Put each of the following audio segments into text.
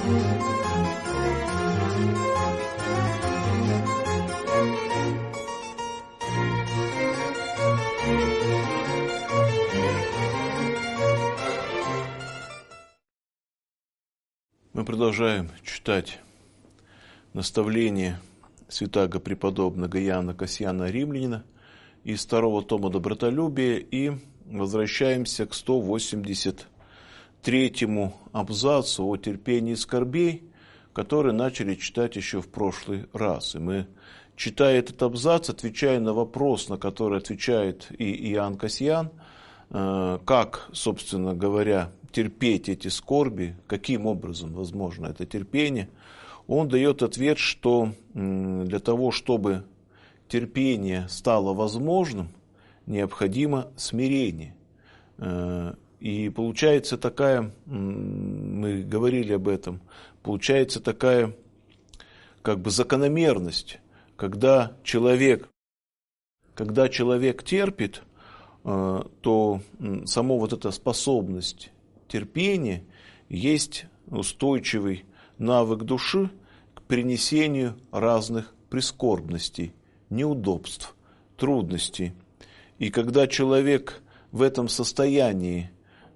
Мы продолжаем читать наставление святаго преподобного Иоанна Кассиана Римлянина из второго тома «Добротолюбие» и возвращаемся к 183-му абзацу о терпении скорбей, который начали читать еще в прошлый раз. И мы, читая этот абзац, отвечая на вопрос, на который отвечает и Иоанн Кассиан, как, собственно говоря, терпеть эти скорби, каким образом возможно это терпение, он дает ответ, что для того, чтобы терпение стало возможным, необходимо смирение. И получается такая, мы говорили об этом, получается такая как бы закономерность, когда человек терпит, то сама вот эта способность терпения есть устойчивый навык души к перенесению разных прискорбностей, неудобств, трудностей. И когда человек в этом состоянии,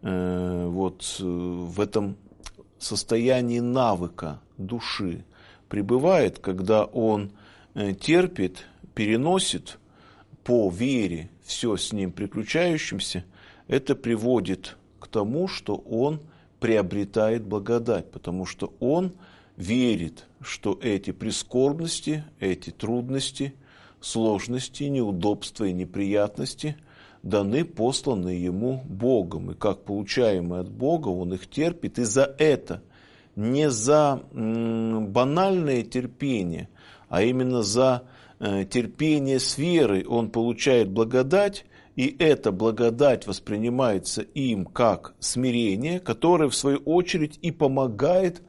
в этом состоянии навыка души пребывает, когда он терпит, переносит по вере все с ним приключающимся, это приводит к тому, что он приобретает благодать, потому что он верит, что эти прискорбности, эти трудности, сложности, неудобства и неприятности даны, посланы ему Богом. И как получаемые от Бога, он их терпит. И за это, не за банальное терпение, а именно за терпение с верой он получает благодать, и эта благодать воспринимается им как смирение, которое в свою очередь и помогает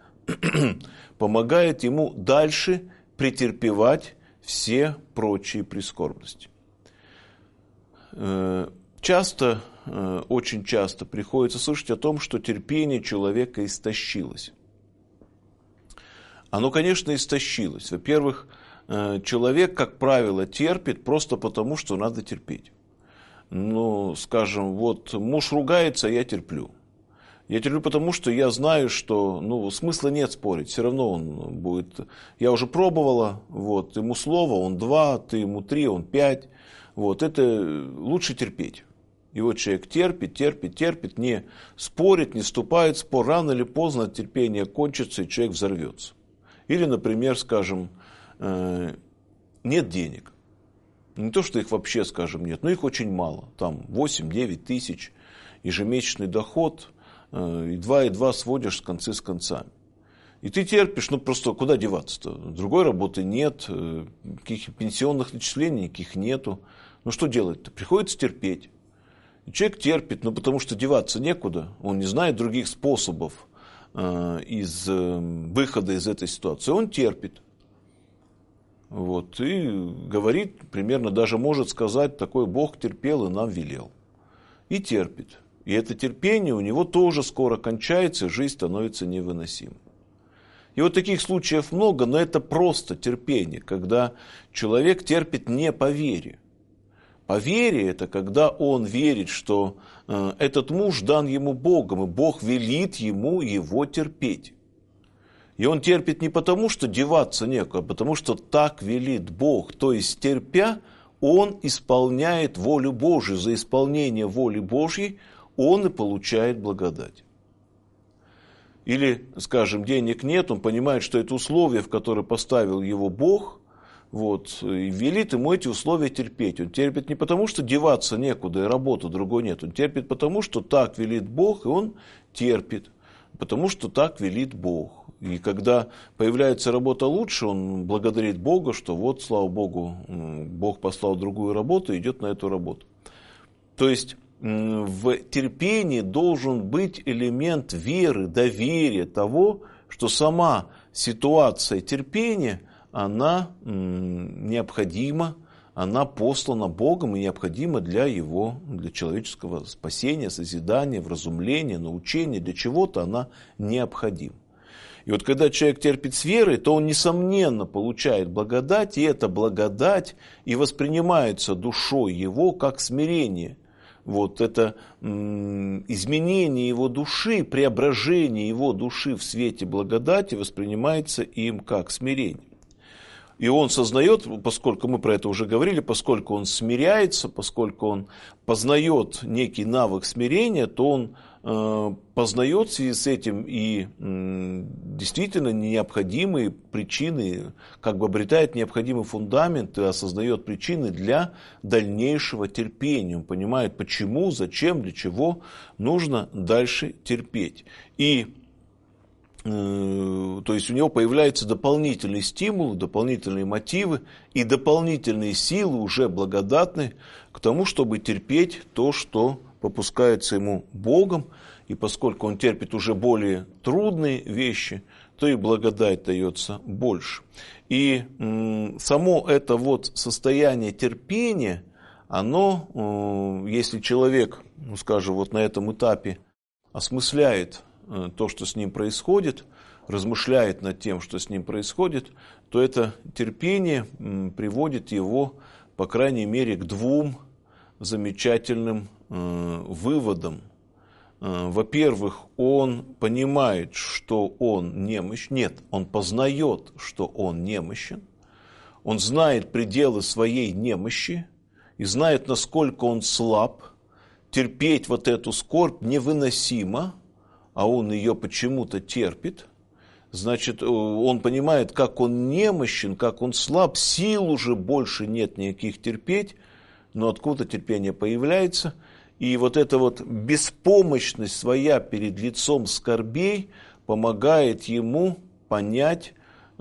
ему дальше претерпевать все прочие прискорбности. Очень часто приходится слышать о том, что терпение человека истощилось. Оно, конечно, истощилось. Во-первых, человек, как правило, терпит просто потому, что надо терпеть. Скажем, вот муж ругается, я терплю. Я терплю потому, что я знаю, что смысла нет спорить, все равно он будет. Я уже пробовала, ему слово, он 2, ты ему 3, он 5. Это лучше терпеть. И вот человек терпит, не спорит, не вступает в спор. Рано или поздно терпение кончится, и человек взорвется. Или, например, скажем, нет денег. Не то, что их вообще, скажем, нет, но их очень мало. Там 8-9 тысяч ежемесячный доход, и 2 сводишь с концы с концами. И ты терпишь, просто куда деваться-то? Другой работы нет, каких пенсионных начислений никаких нету. Что делать-то? Приходится терпеть. И человек терпит, потому что деваться некуда, он не знает других способов выхода из этой ситуации. Он терпит. И говорит, примерно даже может сказать, такой Бог терпел и нам велел. И терпит. И это терпение у него тоже скоро кончается, и жизнь становится невыносимой. И таких случаев много, но это просто терпение, когда человек терпит не по вере. По вере это когда он верит, что этот муж дан ему Богом, и Бог велит ему его терпеть. И он терпит не потому, что деваться некуда, а потому, что так велит Бог. То есть, терпя, он исполняет волю Божию. За исполнение воли Божьей он и получает благодать. Или, скажем, денег нет, он понимает, что это условие, в которое поставил его Бог, и велит ему эти условия терпеть. Он терпит не потому, что деваться некуда, и работы другой нет. Он терпит потому, что так велит Бог, и он терпит, потому что так велит Бог. И когда появляется работа лучше, он благодарит Бога, что слава Богу, Бог послал другую работу, и идет на эту работу. То есть в терпении должен быть элемент веры, доверия того, что сама ситуация терпения, она необходима, она послана Богом и необходима для человеческого спасения, созидания, вразумления, научения, для чего-то она необходима. И вот когда человек терпит с верой, то он, несомненно, получает благодать, и эта благодать и воспринимается душой его как смирение. Вот это изменение его души, преображение его души в свете благодати воспринимается им как смирение. И он сознает, поскольку мы про это уже говорили, поскольку он смиряется, поскольку он познает некий навык смирения, то он познает в связи с этим и действительно необходимые причины, как бы обретает необходимый фундамент и осознает причины для дальнейшего терпения. Он понимает, почему, зачем, для чего нужно дальше терпеть. И то есть у него появляются дополнительные стимулы, дополнительные мотивы и дополнительные силы, уже благодатные, к тому, чтобы терпеть то, что попускается ему Богом. И поскольку он терпит уже более трудные вещи, то и благодать дается больше. И само это вот состояние терпения, оно, если человек, скажем, вот на этом этапе осмысляет то, что с ним происходит, размышляет над тем, что с ним происходит, то это терпение приводит его, по крайней мере, к двум замечательным выводам. Во-первых, он понимает, что он немощен. Нет, он познает, что он немощен. Он знает пределы своей немощи и знает, насколько он слаб. Терпеть вот эту скорбь невыносимо, а он ее почему-то терпит. Значит, он понимает, как он немощен, как он слаб, сил уже больше нет никаких терпеть, но откуда терпение появляется. И вот эта вот беспомощность своя перед лицом скорбей помогает ему понять,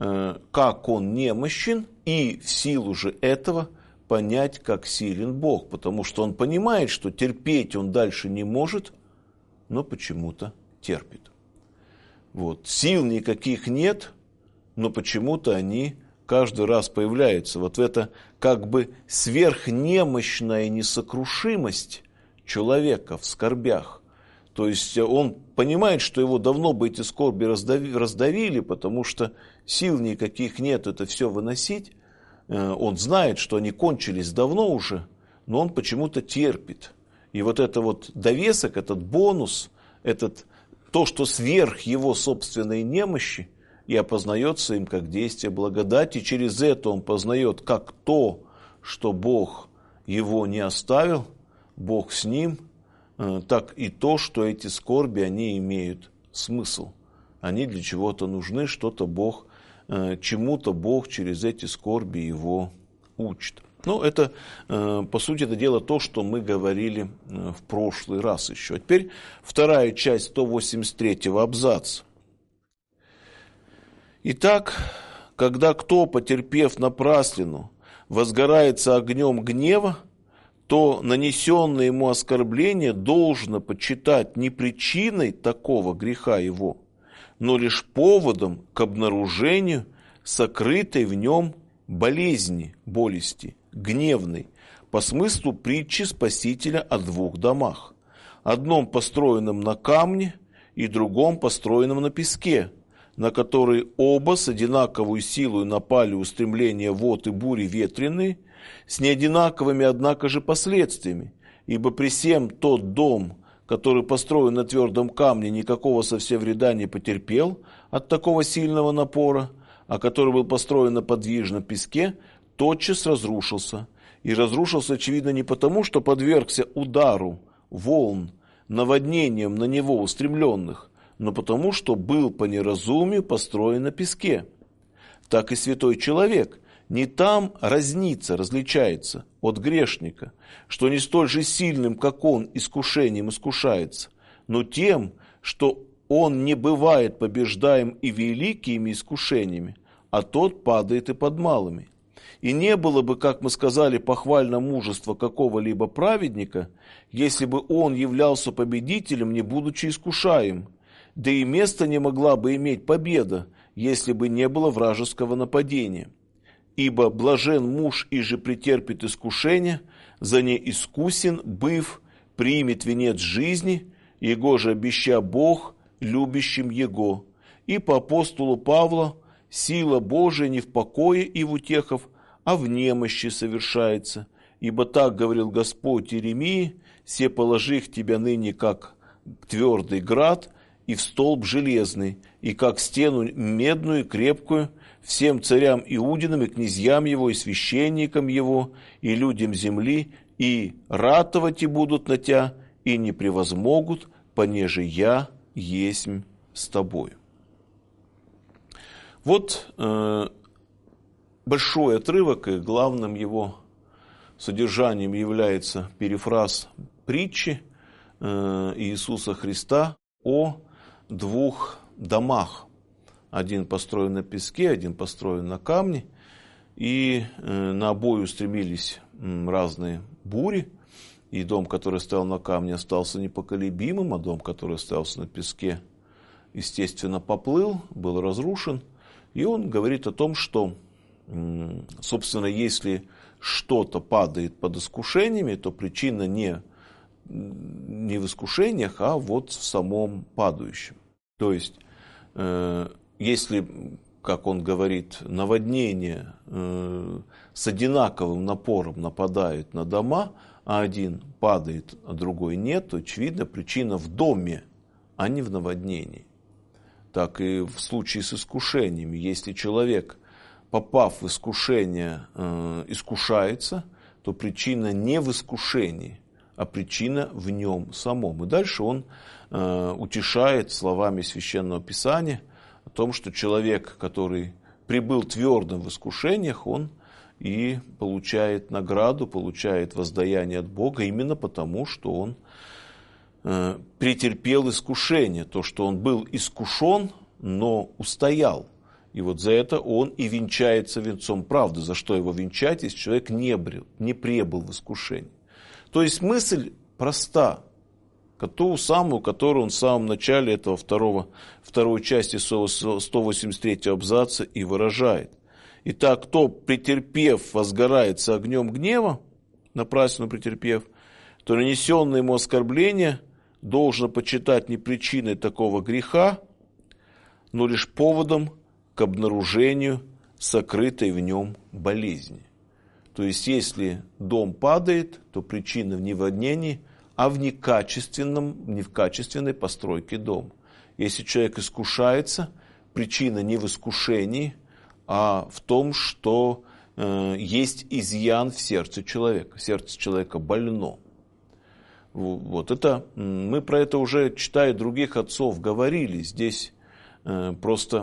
как он немощен, и в силу же этого понять, как силен Бог. Потому что он понимает, что терпеть он дальше не может, но почему-то терпит. Вот. Сил никаких нет, но почему-то они каждый раз появляются. Вот это как бы сверхнемощная несокрушимость человека в скорбях. То есть он понимает, что его давно бы эти скорби раздавили, потому что сил никаких нет это все выносить. Он знает, что они кончились давно уже, но он почему-то терпит. И вот это вот довесок, этот бонус, то, что сверх его собственной немощи, и опознается им как действие благодати. Через это он познает как то, что Бог его не оставил, Бог с ним, так и то, что эти скорби, они имеют смысл. Они для чего-то нужны, что-то Бог, чему-то Бог через эти скорби его учит. Ну, это, по сути дела, то, что мы говорили в прошлый раз еще. А теперь вторая часть 183-го абзаца. Итак, когда кто, потерпев напраслину, возгорается огнем гнева, то нанесенное ему оскорбление должно почитать не причиной такого греха его, но лишь поводом к обнаружению сокрытой в нем болезни, гневной, по смыслу притчи Спасителя о двух домах, одном построенном на камне и другом построенном на песке, на которые оба с одинаковой силой напали устремления вод и бури ветреные, с неодинаковыми, однако же, последствиями, ибо при сем тот дом, который построен на твердом камне, никакого совсем вреда не потерпел от такого сильного напора, а который был построен на подвижном песке, тотчас разрушился. И разрушился, очевидно, не потому, что подвергся удару волн, наводнениям на него устремленных, но потому, что был по неразумию построен на песке. Так и святой человек не там различается от грешника, что не столь же сильным, как он, искушением искушается, но тем, что он не бывает побеждаем и великими искушениями, а тот падает и под малыми. И не было бы, как мы сказали, похвально мужества какого-либо праведника, если бы он являлся победителем, не будучи искушаем, да и места не могла бы иметь победа, если бы не было вражеского нападения. Ибо блажен муж, иже претерпит искушение, за неискусен быв, примет венец жизни, его же обеща Бог любящим его. и по апостолу Павла сила Божия не в покое и в утехах, а в немощи совершается. Ибо так говорил Господь Иеремии: «Се положи их тебя ныне, как твердый град, и в столб железный, и как стену медную и крепкую, всем царям Иудиным и князьям его, и священникам его, и людям земли, и ратовать и будут на тебя, и не превозмогут, понеже я есмь с тобою». Вот большой отрывок, и главным его содержанием является перефраз притчи Иисуса Христа о двух домах. Один построен на песке, один построен на камне, и на обои устремились разные бури, и дом, который стоял на камне, остался непоколебимым, а дом, который остался на песке, естественно, поплыл, был разрушен. И он говорит о том, что, собственно, если что-то падает под искушениями, то причина не в искушениях, а вот в самом падающем. То есть, если, как он говорит, наводнение с одинаковым напором нападает на дома, а один падает, а другой нет, то, очевидно, причина в доме, а не в наводнении. Так и в случае с искушениями. Если человек, попав в искушение, искушается, то причина не в искушении, а причина в нем самом. И дальше он утешает словами Священного Писания о том, что человек, который прибыл твердым в искушениях, он и получает награду, получает воздаяние от Бога именно потому, что он претерпел искушение, то, что он был искушен, но устоял. И вот за это он и венчается венцом правды. За что его венчать, если человек не пребыл в искушении? То есть мысль проста, ту самую, которую он в самом начале этого второй части 183 абзаца и выражает. Итак, кто, претерпев, возгорается огнем гнева, напрасно претерпев, то нанесенное ему оскорбление должно почитать не причиной такого греха, но лишь поводом к обнаружению сокрытой в нем болезни. То есть, если дом падает, то причина не в наводнении, а в некачественной постройке дома. Если человек искушается, причина не в искушении, а в том, что есть изъян в сердце человека. Сердце человека больно. Вот это, мы про это уже, читая других отцов, говорили. Здесь просто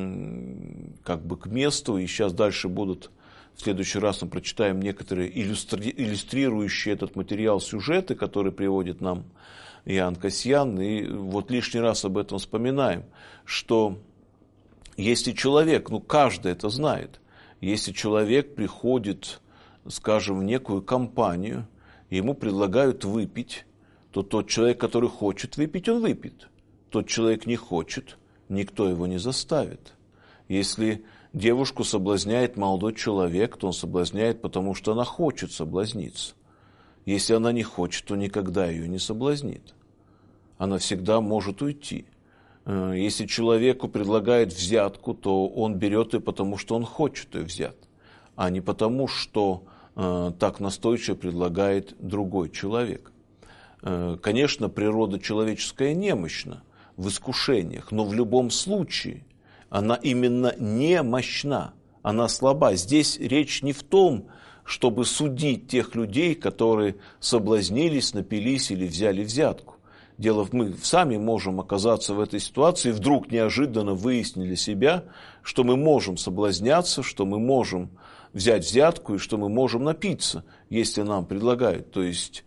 как бы к месту, и сейчас дальше будут, в следующий раз мы прочитаем некоторые иллюстрирующие этот материал сюжеты, которые приводит нам Иоанн Кассиан, и вот лишний раз об этом вспоминаем, что если человек, каждый это знает, если человек приходит, скажем, в некую компанию, ему предлагают выпить, то тот человек, который хочет выпить, он выпьет. Тот человек не хочет, никто его не заставит. Если девушку соблазняет молодой человек, то он соблазняет, потому что она хочет соблазниться. Если она не хочет, то никогда ее не соблазнит. Она всегда может уйти. Если человеку предлагают взятку, то он берет ее, потому что он хочет ее взять, а не потому, что так настойчиво предлагает другой человек. Конечно, природа человеческая немощна в искушениях, но в любом случае она именно немощна, она слаба. Здесь речь не в том, чтобы судить тех людей, которые соблазнились, напились или взяли взятку. Дело в мы сами можем оказаться в этой ситуации, вдруг неожиданно выяснили себя, что мы можем соблазняться, что мы можем взять взятку и что мы можем напиться, если нам предлагают. То есть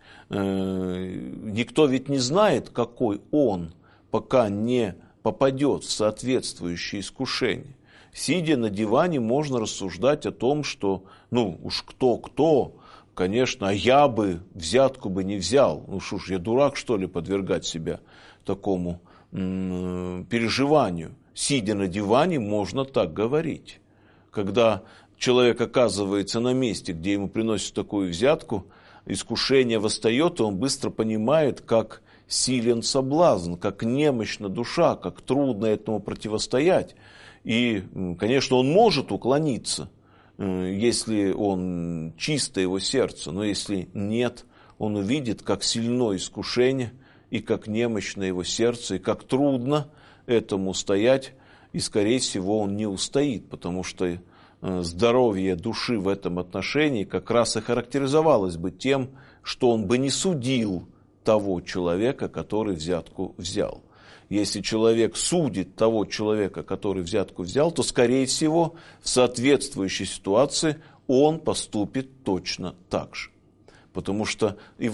никто ведь не знает, какой он, пока не попадет в соответствующее искушение. Сидя на диване, можно рассуждать о том, что, уж кто-кто, конечно, а я бы взятку бы не взял. Что ж, я дурак, что ли, подвергать себя такому переживанию. Сидя на диване, можно так говорить. Когда человек оказывается на месте, где ему приносят такую взятку, искушение восстает, и он быстро понимает, как силен соблазн, как немощна душа, как трудно этому противостоять. И, конечно, он может уклониться, если он чисто его сердце, но если нет, он увидит, как сильно искушение, и как немощно его сердце, и как трудно этому стоять, и, скорее всего, он не устоит, потому что здоровье души в этом отношении как раз и характеризовалось бы тем, что он бы не судил того человека, который взятку взял. Если человек судит того человека, который взятку взял, то, скорее всего, в соответствующей ситуации он поступит точно так же. Потому что и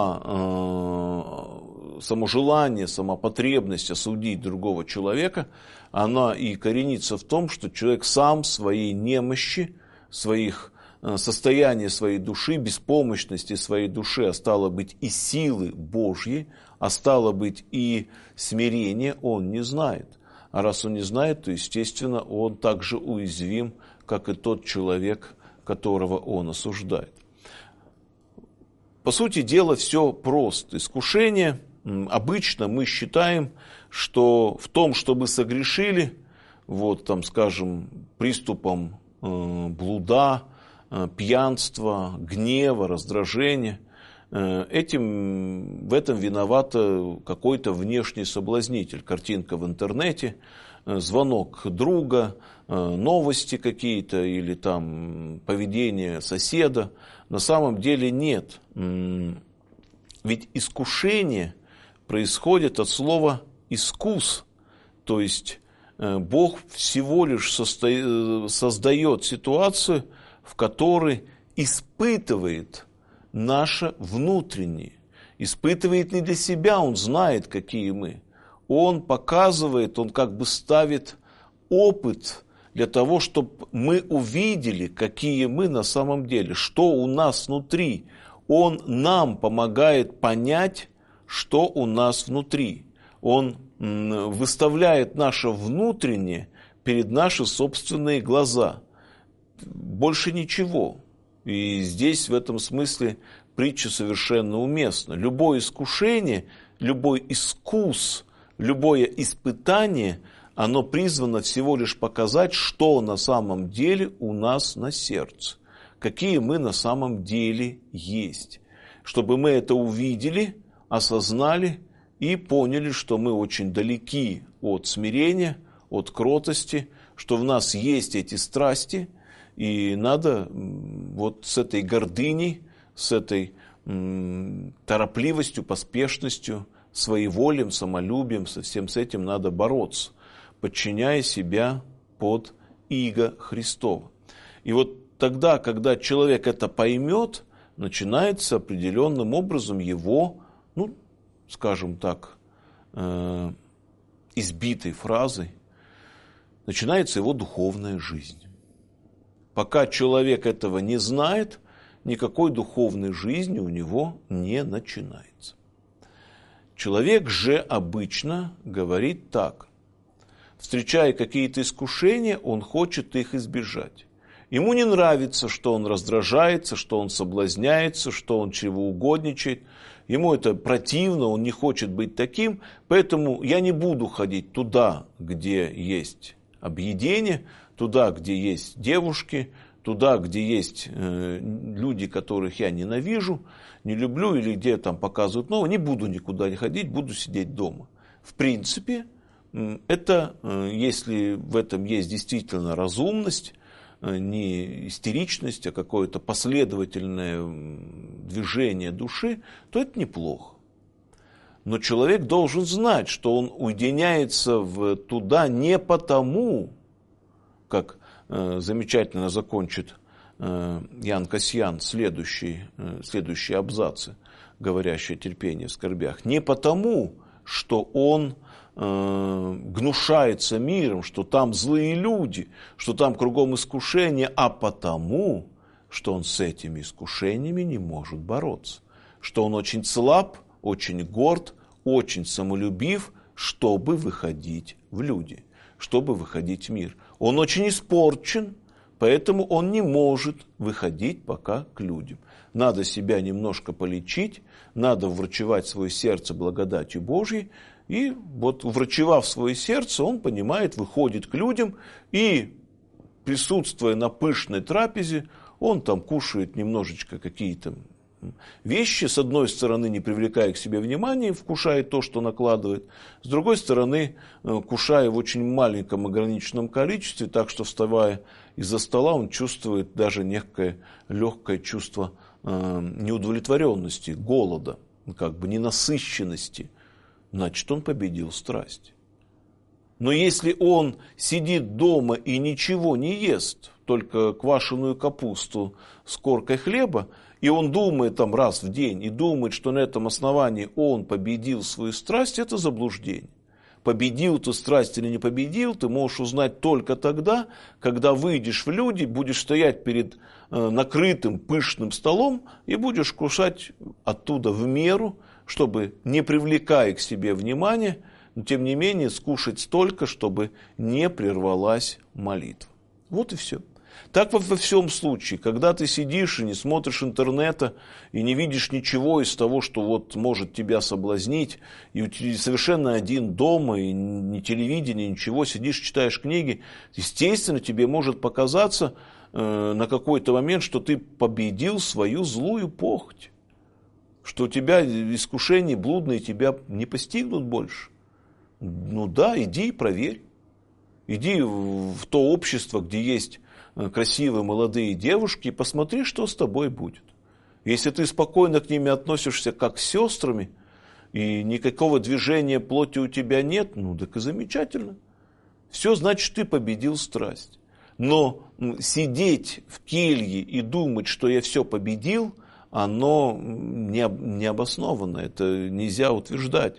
само желание, сама потребность осудить другого человека, она и коренится в том, что человек сам своей немощи, состояния своей души, беспомощности своей души, а стало быть и силы Божьей, а стало быть и смирения, он не знает. А раз он не знает, то, естественно, он так же уязвим, как и тот человек, которого он осуждает. По сути дела, все просто. Искушение, обычно мы считаем, что в том, что мы согрешили, скажем, приступом блуда, пьянства, гнева, раздражения, в этом виноват какой-то внешний соблазнитель. Картинка в интернете, звонок друга, новости какие-то или там поведение соседа. На самом деле нет. Ведь искушение происходит от слова «искус». То есть Бог всего лишь создает ситуацию, в которой испытывает наше внутреннее. Испытывает не для себя, Он знает, какие мы. Он показывает, Он как бы ставит опыт для того, чтобы мы увидели, какие мы на самом деле, что у нас внутри. Он нам помогает понять, что у нас внутри. Он выставляет наше внутреннее перед наши собственные глаза. Больше ничего. И здесь в этом смысле притча совершенно уместна. Любое искушение, любой искус, любое испытание, оно призвано всего лишь показать, что на самом деле у нас на сердце. Какие мы на самом деле есть. Чтобы мы это увидели, осознали и поняли, что мы очень далеки от смирения, от кротости, что в нас есть эти страсти, и надо с этой гордыней, с этой торопливостью, поспешностью, своеволием, самолюбием, со всем с этим надо бороться, подчиняя себя под иго Христово. И тогда, когда человек это поймет, начинается определенным образом его, скажем так, избитой фразой, начинается его духовная жизнь. Пока человек этого не знает, никакой духовной жизни у него не начинается. Человек же обычно говорит так. Встречая какие-то искушения, он хочет их избежать. Ему не нравится, что он раздражается, что он соблазняется, что он чревоугодничает. Ему это противно, он не хочет быть таким, поэтому я не буду ходить туда, где есть объедение, туда, где есть девушки, туда, где есть люди, которых я ненавижу, не люблю, или где там показывают новое, не буду никуда не ходить, буду сидеть дома. В принципе, это, если в этом есть действительно разумность, не истеричность, а какое-то последовательное движение души, то это неплохо. Но человек должен знать, что он уединяется туда не потому, как замечательно закончит Ян Касьян следующие абзацы, говорящие о терпении в скорбях, не потому, что он гнушается миром, что там злые люди, что там кругом искушения, а потому, что он с этими искушениями не может бороться, что он очень слаб, очень горд, очень самолюбив, чтобы выходить в люди, чтобы выходить в мир. Он очень испорчен, Поэтому он не может выходить пока к людям. Надо себя немножко полечить, надо врачевать свое сердце благодатью Божьей. И вот врачевав свое сердце, он понимает, выходит к людям и, присутствуя на пышной трапезе, он там кушает немножечко какие-то вещи, с одной стороны, не привлекая к себе внимания, вкушает то, что накладывает, с другой стороны, кушая в очень маленьком ограниченном количестве, так что, вставая из-за стола, он чувствует даже некое легкое чувство неудовлетворенности, голода, как бы ненасыщенности. Значит, он победил страсть. Но если он сидит дома и ничего не ест, только квашеную капусту с коркой хлеба, и он думает там раз в день, и думает, что на этом основании он победил свою страсть, это заблуждение. Победил ты страсть или не победил, ты можешь узнать только тогда, когда выйдешь в люди, будешь стоять перед накрытым пышным столом и будешь кушать оттуда в меру, чтобы, не привлекая к себе внимания, но тем не менее скушать столько, чтобы не прервалась молитва. Вот и все. Так во всем случае, когда ты сидишь и не смотришь интернета, и не видишь ничего из того, что вот может тебя соблазнить, и ты совершенно один дома, и ни телевидения, ничего, сидишь, читаешь книги, естественно, тебе может показаться на какой-то момент, что ты победил свою злую похоть, что у тебя искушения блудные тебя не постигнут больше. Ну да, иди и проверь. Иди в то общество, где есть красивые молодые девушки, и посмотри, что с тобой будет. Если ты спокойно к ними относишься как с сестрами, и никакого движения плоти у тебя нет, ну так и замечательно. Все, значит, ты победил страсть. Но сидеть в келье и думать, что я все победил, оно не обосновано, это нельзя утверждать.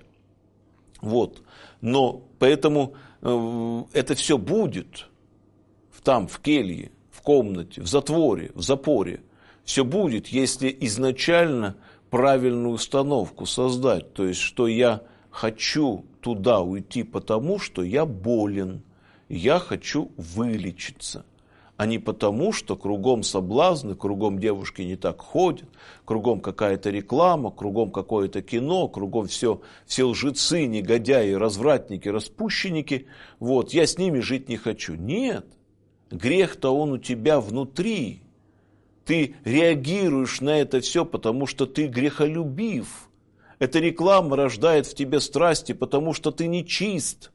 Вот. Но поэтому это все будет там, в келье, в комнате, в затворе, в запоре. Все будет, если изначально правильную установку создать. То есть, что я хочу туда уйти, потому что я болен. Я хочу вылечиться. А не потому, что кругом соблазны, кругом девушки не так ходят, кругом какая-то реклама, кругом какое-то кино, кругом все лжецы, негодяи, развратники, распущенники. Вот, я с ними жить не хочу. Нет. Грех-то он у тебя внутри. Ты реагируешь на это все, потому что ты грехолюбив. Эта реклама рождает в тебе страсти, потому что ты нечист.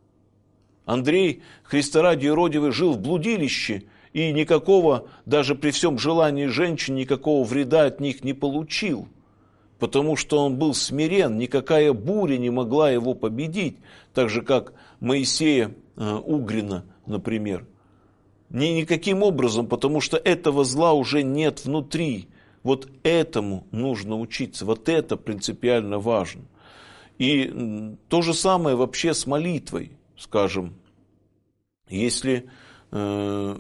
Андрей, Христа ради юродивый, жил в блудилище, и никакого, даже при всем желании женщин, никакого вреда от них не получил. Потому что он был смирен, никакая буря не могла его победить. Так же, как Моисея Угрина, например. Никаким образом, потому что этого зла уже нет внутри. Вот этому нужно учиться, вот это принципиально важно. И то же самое вообще с молитвой, скажем. Если мы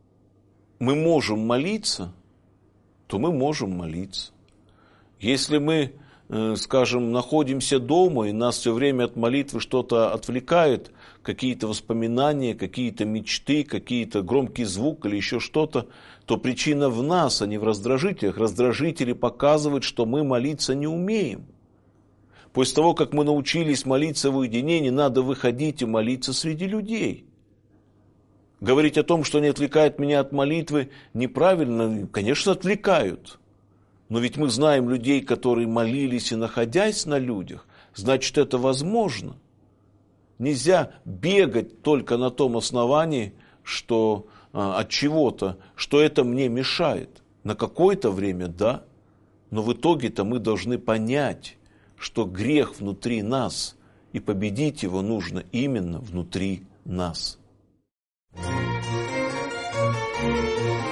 можем молиться, то мы можем молиться. Если мы, скажем, находимся дома, и нас все время от молитвы что-то отвлекает, какие-то воспоминания, какие-то мечты, какие-то громкий звук или еще что-то, то причина в нас, а не в раздражителях. Раздражители показывают, что мы молиться не умеем. После того, как мы научились молиться в уединении, надо выходить и молиться среди людей. Говорить о том, что не отвлекает меня от молитвы, неправильно. Конечно, отвлекают. Но ведь мы знаем людей, которые молились и находясь на людях. Значит, это возможно. Нельзя бегать только на том основании, что от чего-то, что это мне мешает. На какое-то время, да. Но в итоге-то мы должны понять, что грех внутри нас, и победить его нужно именно внутри нас.